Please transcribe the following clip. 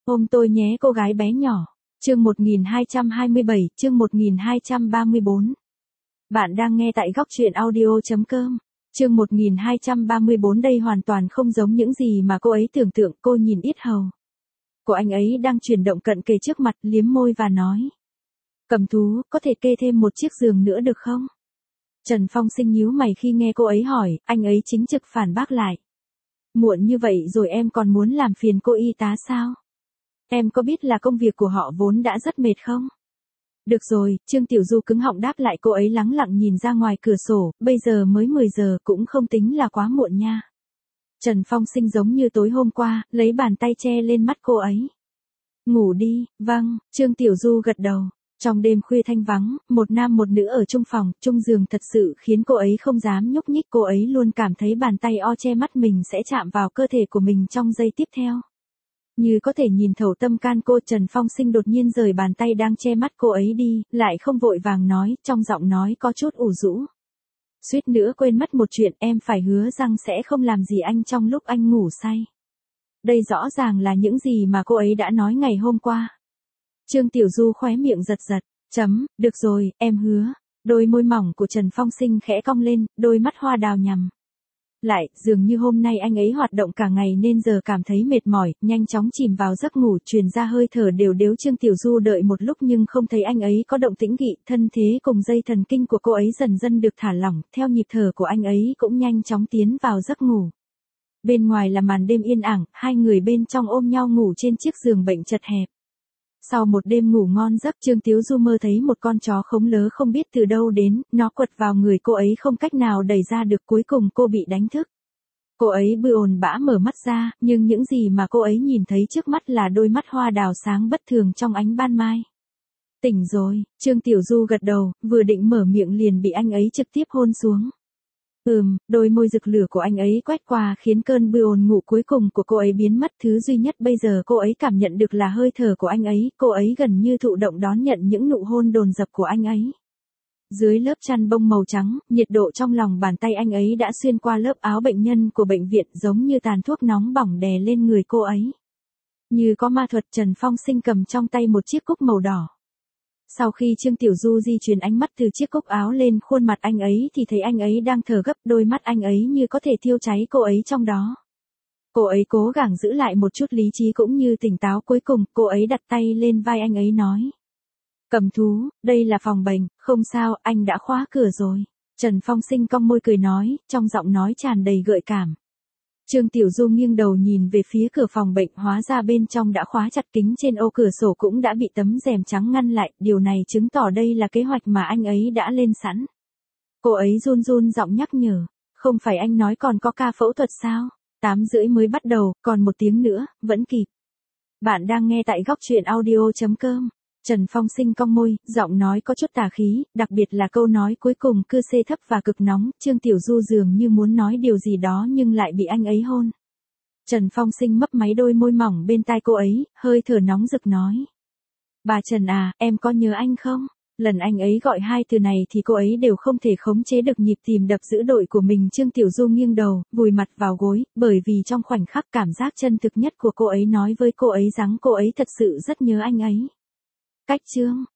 Ôm tôi nhé cô gái bé nhỏ. Chương 1227, chương 1234. Bạn đang nghe tại góc truyện audio.com. Chương 1234 đây hoàn toàn không giống những gì mà cô ấy tưởng tượng. Cô nhìn yết hầu của anh ấy đang chuyển động cận kề trước mặt, liếm môi và nói. Cầm thú, có thể kê thêm một chiếc giường nữa được không? Trần Phong Sinh nhíu mày khi nghe cô ấy hỏi, anh ấy chính trực phản bác lại. Muộn như vậy rồi em còn muốn làm phiền cô y tá sao? Em có biết là công việc của họ vốn đã rất mệt không? Được rồi, Trương Tiểu Du cứng họng đáp lại. Cô ấy lắng lặng nhìn ra ngoài cửa sổ, bây giờ mới 10 giờ cũng không tính là quá muộn nha. Trần Phong Sinh giống như tối hôm qua, lấy bàn tay che lên mắt cô ấy. Ngủ đi, vâng, Trương Tiểu Du gật đầu. Trong đêm khuya thanh vắng, một nam một nữ ở chung phòng, chung giường thật sự khiến cô ấy không dám nhúc nhích. Cô ấy luôn cảm thấy bàn tay o che mắt mình sẽ chạm vào cơ thể của mình trong giây tiếp theo. Như có thể nhìn thấu tâm can cô, Trần Phong Sinh đột nhiên rời bàn tay đang che mắt cô ấy đi, lại không vội vàng nói, trong giọng nói có chút ủ rũ. Suýt nữa quên mất một chuyện, em phải hứa rằng sẽ không làm gì anh trong lúc anh ngủ say. Đây rõ ràng là những gì mà cô ấy đã nói ngày hôm qua. Trương Tiểu Du khóe miệng giật giật, được rồi, em hứa. Đôi môi mỏng của Trần Phong Sinh khẽ cong lên, đôi mắt hoa đào nhằm lại, dường như hôm nay anh ấy hoạt động cả ngày nên giờ cảm thấy mệt mỏi, nhanh chóng chìm vào giấc ngủ, truyền ra hơi thở đều đếu. Trương Tiểu Du đợi một lúc nhưng không thấy anh ấy có động tĩnh gị, thân thế cùng dây thần kinh của cô ấy dần dần được thả lỏng, theo nhịp thở của anh ấy cũng nhanh chóng tiến vào giấc ngủ. Bên ngoài là màn đêm yên ắng, hai người bên trong ôm nhau ngủ trên chiếc giường bệnh chật hẹp. Sau một đêm ngủ ngon giấc, Trương Tiểu Du mơ thấy một con chó khổng lớ không biết từ đâu đến, nó quật vào người cô ấy không cách nào đẩy ra được, cuối cùng cô bị đánh thức. Cô ấy buồn bã mở mắt ra, nhưng những gì mà cô ấy nhìn thấy trước mắt là đôi mắt hoa đào sáng bất thường trong ánh ban mai. Tỉnh rồi, Trương Tiểu Du gật đầu, vừa định mở miệng liền bị anh ấy trực tiếp hôn xuống. Đôi môi rực lửa của anh ấy quét qua khiến cơn buồn ngủ cuối cùng của cô ấy biến mất. Thứ duy nhất bây giờ cô ấy cảm nhận được là hơi thở của anh ấy, cô ấy gần như thụ động đón nhận những nụ hôn dồn dập của anh ấy. Dưới lớp chăn bông màu trắng, nhiệt độ trong lòng bàn tay anh ấy đã xuyên qua lớp áo bệnh nhân của bệnh viện, giống như tàn thuốc nóng bỏng đè lên người cô ấy. Như có ma thuật, Trần Phong Sinh cầm trong tay một chiếc cúc màu đỏ. Sau khi Trương Tiểu Du di chuyển ánh mắt từ chiếc cúc áo lên khuôn mặt anh ấy thì thấy anh ấy đang thở gấp, đôi mắt anh ấy như có thể thiêu cháy cô ấy trong đó. Cô ấy cố gắng giữ lại một chút lý trí cũng như tỉnh táo, cuối cùng cô ấy đặt tay lên vai anh ấy nói. Cầm thú, đây là phòng bệnh, không sao, anh đã khóa cửa rồi. Trần Phong Sinh cong môi cười nói, trong giọng nói tràn đầy gợi cảm. Trương Tiểu Du nghiêng đầu nhìn về phía cửa phòng bệnh, hóa ra bên trong đã khóa chặt, kính trên ô cửa sổ cũng đã bị tấm rèm trắng ngăn lại, điều này chứng tỏ đây là kế hoạch mà anh ấy đã lên sẵn. Cô ấy run run giọng nhắc nhở, không phải anh nói còn có ca phẫu thuật sao? 8:30 mới bắt đầu, còn 1 tiếng nữa, vẫn kịp. Bạn đang nghe tại góc truyện audio.com. Trần Phong Sinh cong môi, giọng nói có chút tà khí, đặc biệt là câu nói cuối cùng cư xê thấp và cực nóng. Trương Tiểu Du dường như muốn nói điều gì đó nhưng lại bị anh ấy hôn. Trần Phong Sinh mấp máy đôi môi mỏng bên tai cô ấy, hơi thở nóng rực nói. Bà Trần à, em có nhớ anh không? Lần anh ấy gọi hai từ này thì cô ấy đều không thể khống chế được nhịp tim đập dữ dội của mình. Trương Tiểu Du nghiêng đầu, vùi mặt vào gối, bởi vì trong khoảnh khắc cảm giác chân thực nhất của cô ấy nói với cô ấy rằng cô ấy thật sự rất nhớ anh ấy. Cách chương